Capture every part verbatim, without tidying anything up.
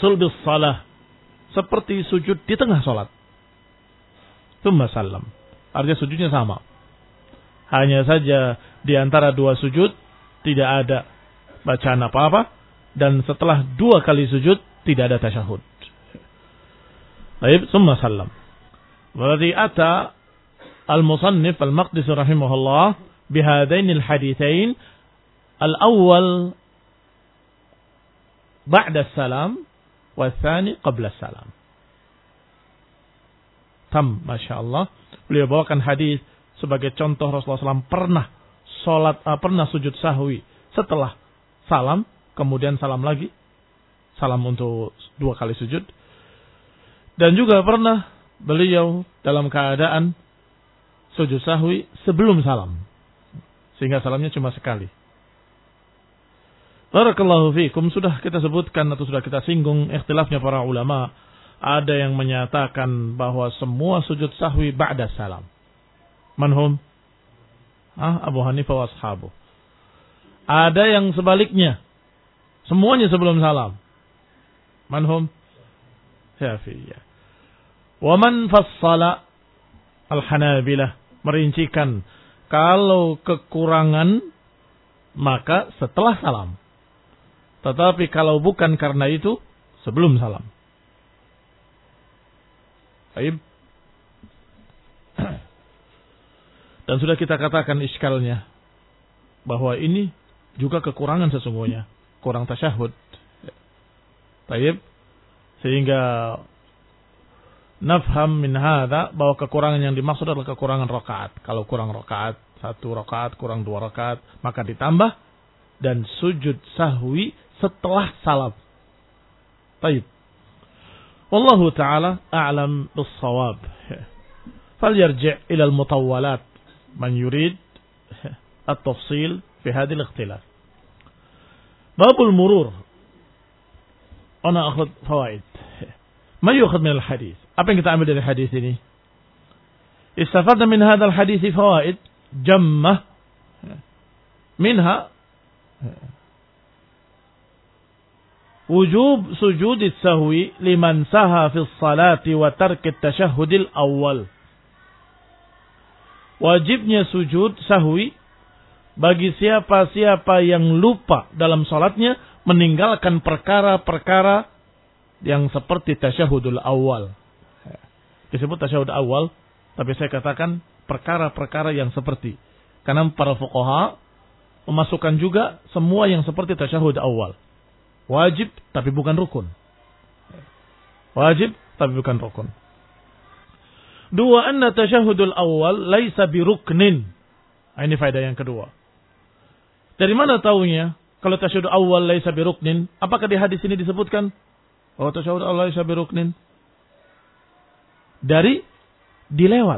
sulbis salah, seperti sujud di tengah salat. Tsumma sallam. Artinya sujudnya sama. Hanya saja di antara dua sujud tidak ada bacaan apa-apa, dan setelah dua kali sujud tidak ada tasyahud. Baik, tsumma sallam. Berarti ata al-musannif al-Maqdisi rahimahullah bihadainil haditsain al-awwal ba'da salam wa tsani qabla salam. Tam, Masya Allah. Beliau bawakan hadis sebagai contoh Rasulullah shallallahu alaihi wasallam pernah sholat, uh, pernah sujud sahwi setelah salam, kemudian salam lagi, salam untuk dua kali sujud. Dan juga pernah beliau dalam keadaan sujud sahwi sebelum salam, sehingga salamnya cuma sekali. Barakallahu fiikum. Sudah kita sebutkan atau sudah kita singgung ikhtilafnya para ulama. Ada yang menyatakan bahwa semua sujud sahwi ba'da salam. Manhum? Ah, Abu Hanifah wa ashabu. Ada yang sebaliknya. Semuanya sebelum salam. Manhum? Syafi'iyah. Wa man fassala al-Hanabilah, merincikan kalau kekurangan maka setelah salam. Tetapi kalau bukan karena itu sebelum salam. Baik. Dan sudah kita katakan iskalnya bahwa ini juga kekurangan sesungguhnya, kurang tasyahud. Baik. Sehingga nafham min hadza bahwa kekurangan yang dimaksud adalah kekurangan rakaat. Kalau kurang rakaat, satu rakaat, kurang dua rakaat, maka ditambah dan sujud sahwi setelah salam. Baik. Wallahu ta'ala a'lam bis-shawab. Falyarji' ila al-mutawwalat man yurid at-tafsil fi hadhihi al-ikhtilaf. Babul murur. Ana akhud fawaid. Ma yu'khad min al-hadith? Apa yang kita ambil dari hadis ini? Istafadna min hadzal hadits fawaid jammah. Minha wujub sujud sahwi liman saha fi salati wa tark at-tashahhud al-awwal. Wajibnya sujud sahwi bagi siapa-siapa yang lupa dalam salatnya meninggalkan perkara-perkara yang seperti tasyahudul awal. Disebut tasyahud awal, tapi saya katakan perkara-perkara yang seperti. Karena para fuqaha memasukkan juga semua yang seperti tasyahud awal. Wajib tapi bukan rukun. Wajib tapi bukan rukun. Dua, anna tasyahudul awal laisa biruknin. Ini faedah yang kedua. Dari mana taunya kalau tasyahud awal laisa biruknin? Apakah di hadis ini disebutkan oh tasyahud awal laisa biruknin? Dari dilewat.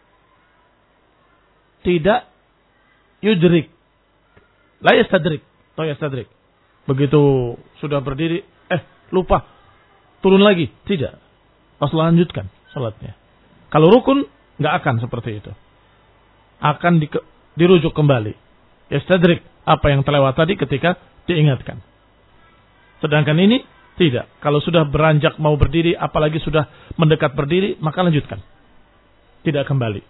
Tidak yudrik. La yastadrik. Atau yastadrik. Begitu sudah berdiri, eh lupa, turun lagi. Tidak. Rasulullah lanjutkan salatnya. Kalau rukun, nggak akan seperti itu. Akan di, dirujuk kembali. Yastadrik apa yang terlewat tadi ketika diingatkan. Sedangkan ini tidak. Kalau sudah beranjak mau berdiri, apalagi sudah mendekat berdiri, maka lanjutkan. Tidak kembali.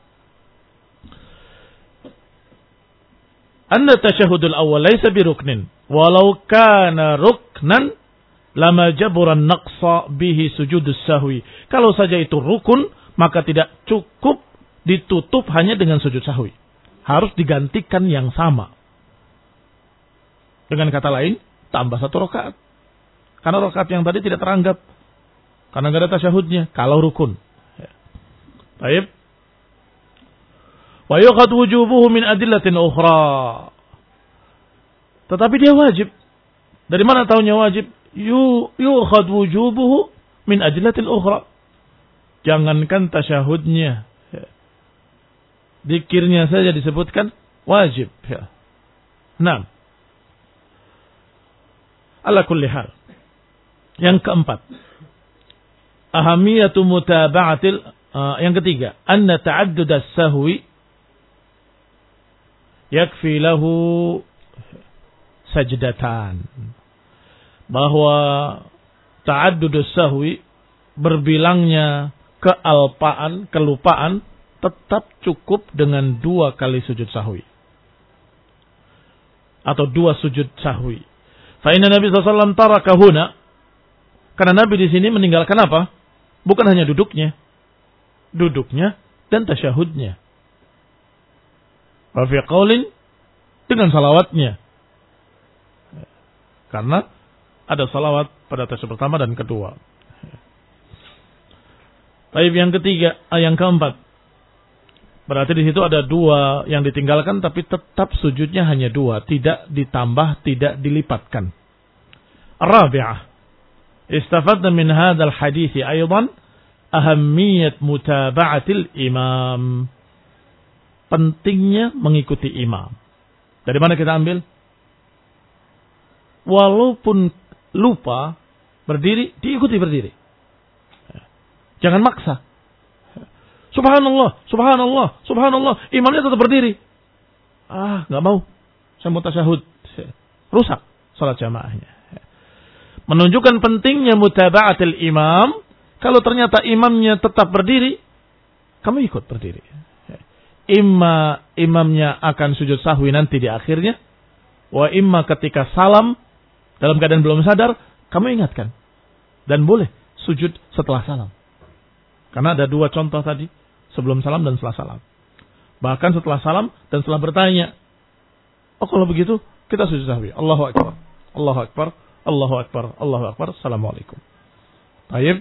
Anna tasyahudul awal laisa biruknin. Walau kana ruknan lama jaburan naqsa bihi sujudus sahwi. Kalau saja itu rukun, maka tidak cukup ditutup hanya dengan sujud sahwi. Harus digantikan yang sama. Dengan kata lain, tambah satu rakaat. Karena rakaat yang tadi tidak teranggap. Karena tidak ada tasyahudnya. Kalau rukun. Baik. Wa yuqad wujubuhu min adillatin ukhra. Tetapi dia wajib. Dari mana tahunya wajib? Yu yuqad wujubuhu min adillatin ukhra. Jangankan tasyahudnya. Dikirnya saja disebutkan wajib. Nah. Ala kulli hal. Yang keempat. Ahamiyatu mutaba'atil. Uh, yang ketiga. Anna ta'addud as-sahwi yakfi lahu sajdatan. Bahwa ta'addudus sahwi, berbilangnya kealpaan, kelupaan, tetap cukup dengan dua kali sujud sahwi. Atau dua sujud sahwi. Fa inna Nabi sallallahu alaihi wasallam taraka huna. Karena Nabi di sini meninggalkan apa? Bukan hanya duduknya. Duduknya dan tasyahudnya. Wa fi qaulin, dengan salawatnya. Karena ada salawat pada tasyahud pertama dan kedua. Baik, yang ketiga, yang keempat. Berarti di situ ada dua yang ditinggalkan, tapi tetap sujudnya hanya dua, tidak ditambah, tidak dilipatkan. Ar-rabi'ah, istafadna min hadzal hadits aidan ahammiyat mutaba'atil imam. Pentingnya mengikuti imam. Dari mana kita ambil? Walaupun lupa berdiri, diikuti berdiri. Jangan maksa. Subhanallah, subhanallah, subhanallah. Imamnya tetap berdiri. Ah, nggak mau. Saya mau tasyahud. Rusak salat jamaahnya. Menunjukkan pentingnya mutaba'atil imam. Kalau ternyata imamnya tetap berdiri, kamu ikut berdiri. Imma imamnya akan sujud sahwi nanti di akhirnya. Wa imma ketika salam, dalam keadaan belum sadar, kamu ingatkan. Dan boleh sujud setelah salam. Karena ada dua contoh tadi. Sebelum salam dan setelah salam. Bahkan setelah salam dan setelah bertanya. Oh, kalau begitu kita sujud sahwi. Allahu Akbar. Allahu Akbar. Allahu Akbar. Allahu Akbar. Assalamualaikum. Baik.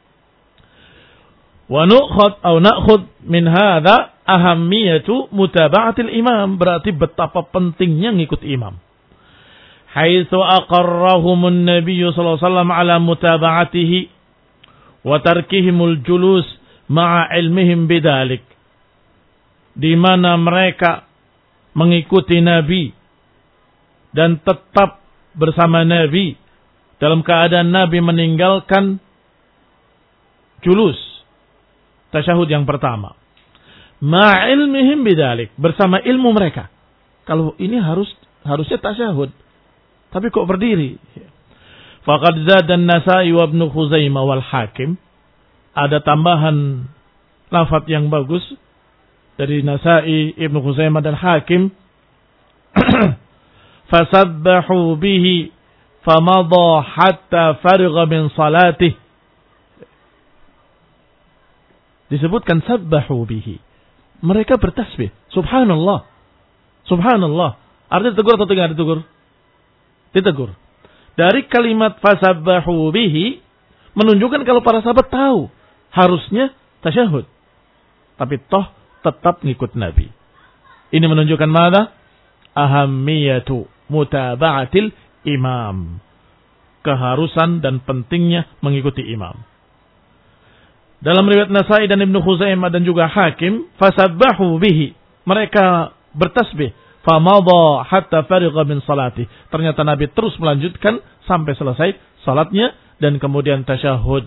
Wa nu'khud atau na'khud min hadza ahammiyatu mutaba'atil imam. Berarti betapa pentingnya ngikut imam. Haitsu aqarrahumun nabiyyu sallallahu alaihi wasallam ala mutaba'atihi wa tarkihimul julus ma'a ilmihim bidalik. Di mana mereka mengikuti Nabi dan tetap bersama Nabi dalam keadaan Nabi meninggalkan julus tasyahud yang pertama. Ma'a ilmihim bidalik, bersama ilmu mereka. Kalau ini harus harusnya tasyahud, tapi kok berdiri? Faqad zada an-Nasa'i wa Ibnu Khuzaimah wal Hakim. Ada tambahan lafaz yang bagus dari Nasa'i, Ibnu Khuzaimah dan Hakim. Fasabbahu bihi famadha hatta farigha min salatih. Disebutkan sabbahu bihi. Mereka bertasbih. Subhanallah. Subhanallah. Artinya ditegur atau tidak ditegur? Ditegur. Dari kalimat fasabbahu bihi menunjukkan kalau para sahabat tahu harusnya tasyahud. Tapi toh tetap ngikut Nabi. Ini menunjukkan mana? Ahammiyatu mutaba'atil imam. Keharusan dan pentingnya mengikuti imam. Dalam riwayat Nasa'i dan Ibnu Khuzaimah dan juga Hakim, fasabbahu bihi. Mereka bertasbih. Famadha hatta farigha min salati. Ternyata Nabi terus melanjutkan sampai selesai salatnya dan kemudian tasyahud.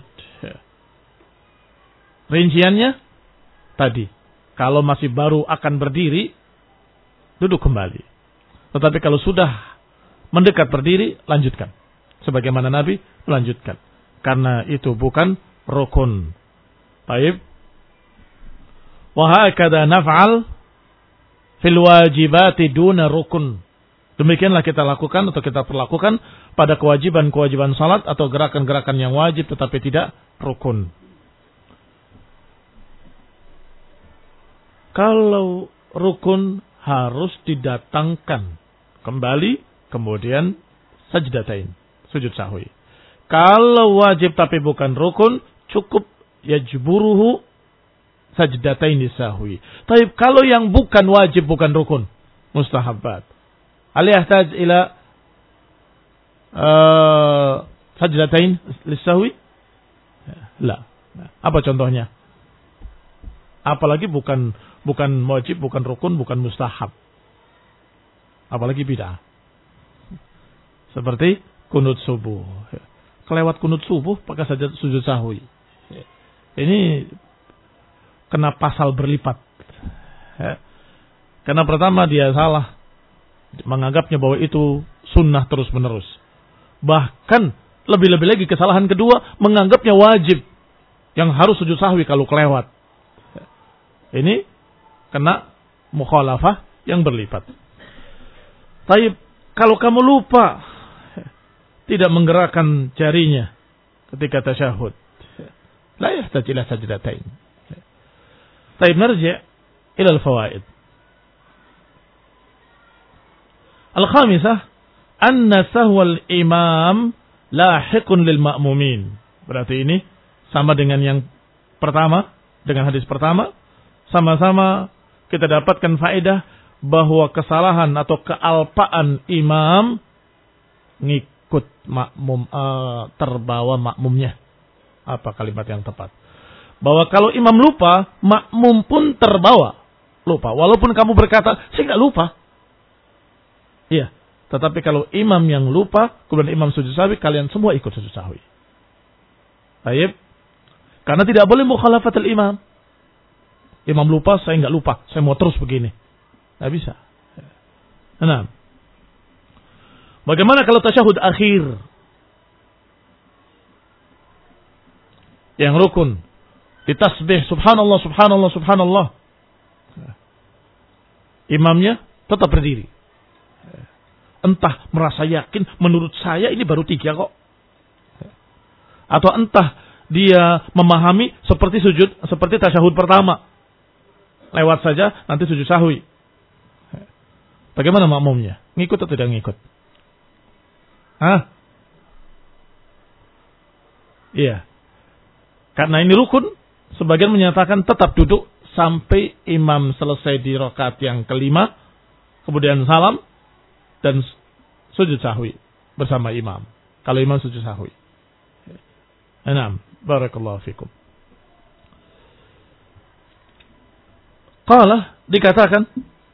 Rinciannya tadi, kalau masih baru akan berdiri, duduk kembali. Tetapi kalau sudah mendekat berdiri, lanjutkan. Sebagaimana Nabi melanjutkan. Karena itu bukan rukun. Baik. Wa hakadha naf'al fil wajibati duna rukun. Demikianlah kita lakukan atau kita perlakukan pada kewajiban-kewajiban salat atau gerakan-gerakan yang wajib tetapi tidak rukun. Kalau rukun harus didatangkan kembali, kemudian sajdatain, sujud sahwi. Kalau wajib tapi bukan rukun, cukup yajburuhu sajdatain sahwi. Tapi kalau yang bukan wajib, bukan rukun, mustahabbat. Hal yahtaj ila uh, sajdatain lisahwi? La. Apa contohnya? Apalagi bukan bukan wajib, bukan rukun, bukan mustahab. Apalagi bid'ah. Seperti kunut subuh. Kelewat kunut subuh pakai saja sujud sahwi. Ini kena pasal berlipat. Karena pertama dia salah, menganggapnya bahwa itu sunnah terus menerus. Bahkan Lebih-lebih lagi kesalahan kedua menganggapnya wajib yang harus sujud sahwi kalau kelewat. Ini kena mukhalafah yang berlipat. Taib, kalau kamu lupa tidak menggerakkan jarinya ketika tasyahud, la yahtaj ila sajdatain. Taib, narji' ila al-fawaid. Al-khamisah, anna sahwal imam lahiqun lil ma'mumin. Berarti ini sama dengan yang pertama, dengan hadis pertama, sama-sama kita dapatkan faedah bahwa kesalahan atau kealpaan imam ngikut makmum, uh, terbawa makmumnya. Apa kalimat yang tepat? Bahwa kalau imam lupa, makmum pun terbawa lupa. Walaupun kamu berkata, saya nggak lupa. Iya. Tetapi kalau imam yang lupa, kemudian imam sujud sahwi, kalian semua ikut sujud sahwi. Baik. Karena tidak boleh mukhalafatul imam. Imam lupa, saya nggak lupa. Saya mau terus begini. Nggak bisa. Nah. Bagaimana kalau tasyahud akhir? Yang rukun. Ditasbih, subhanallah, subhanallah, subhanallah. Imamnya tetap berdiri. Entah merasa yakin, menurut saya ini baru tiga kok. Atau entah dia memahami seperti sujud, seperti tasyahud pertama. Lewat saja, nanti sujud sahwi. Bagaimana makmumnya? Ngikut atau tidak ngikut? Hah? Iya. Karena ini rukun, sebagian menyatakan tetap duduk sampai imam selesai di rakaat yang kelima, kemudian salam, dan sujud sahwi bersama imam. Kalau imam sujud sahwi. Naam, barakallahu fikum. Qala, dikatakan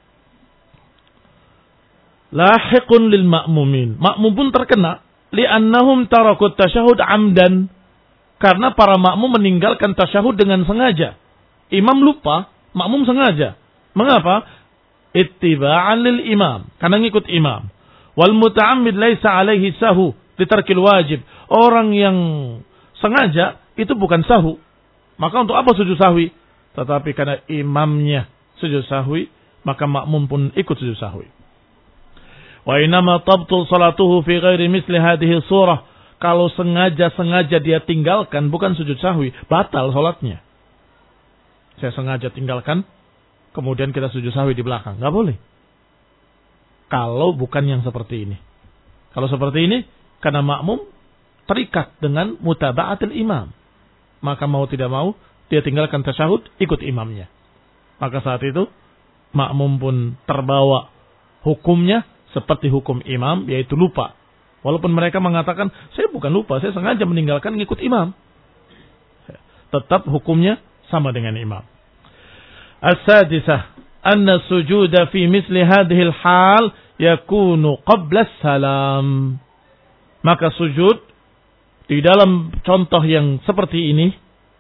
lahiqun lil ma'mumin. Makmum pun terkena li'annahum tarakut tasyahud amdan. Karena para makmum meninggalkan tasyahud dengan sengaja. Imam lupa, makmum sengaja. Mengapa? Ittiba'an lil imam, karena ngikut imam. Wal muta'ammid laisa alaihi sahu litarkil wajib. Orang yang sengaja itu bukan sahu. Maka untuk apa sujud sahwi? Tetapi karena imamnya sujud sahwi, maka makmum pun ikut sujud sahwi. Wa inama tabtul salatuhu fi ghairi misli hadhihi surah. Kalau sengaja-sengaja dia tinggalkan bukan sujud sahwi, batal salatnya. Saya sengaja tinggalkan, kemudian kita sujud sahwi di belakang. Nggak boleh. Kalau bukan yang seperti ini. Kalau seperti ini, karena makmum terikat dengan mutaba'atul imam. Maka mau tidak mau, dia tinggalkan tasyahud, ikut imamnya. Maka saat itu, makmum pun terbawa hukumnya seperti hukum imam, yaitu lupa. Walaupun mereka mengatakan, saya bukan lupa, saya sengaja meninggalkan ngikut imam. Tetap hukumnya sama dengan imam. As-sadisah, anna sujuda fi misli hadhil hal yakunu qabla salam. Maka sujud di dalam contoh yang seperti ini,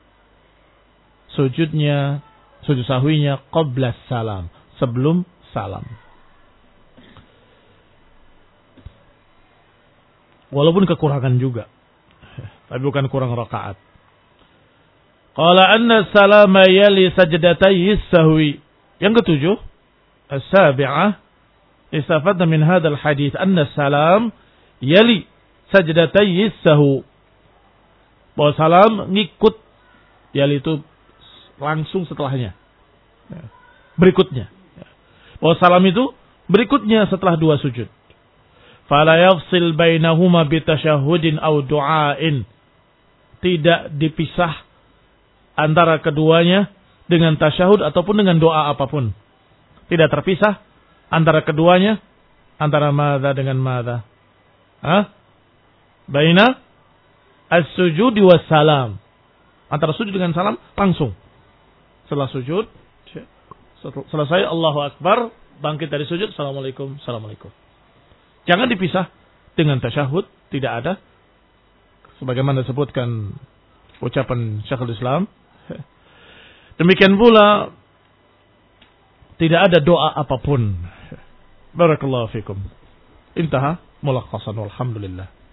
sujudnya, sujud sahwinya qabla salam, sebelum salam. Walaupun kekurangan juga, tapi bukan kurang rakaat. Qala anna salama yali sajdatayhi sahwi. Yang ketujuh, as-sabi'ah, istafadna min hadzal hadits anna salam yali sajdatayhi sahwi. Bahwa salam ngikut, yali itu langsung setelahnya, berikutnya. Bahwa salam itu berikutnya setelah dua sujud. Fala yafsil bainahuma bitasyahudin aw du'ain. Tidak dipisah antara keduanya dengan tasyahud ataupun dengan doa apapun. Tidak terpisah antara keduanya, antara madza dengan madza. Hah? Baina as-sujudi was salam. Antara sujud dengan salam langsung. Setelah sujud, selesai Allahu Akbar, bangkit dari sujud, Assalamualaikum, Assalamualaikum. Jangan dipisah dengan tasyahud, tidak ada. Sebagaimana disebutkan ucapan Syekhul Islam. Demikian pula tidak ada doa apapun. Barakallahu fikum. Intaha mulakhasan walhamdulillah.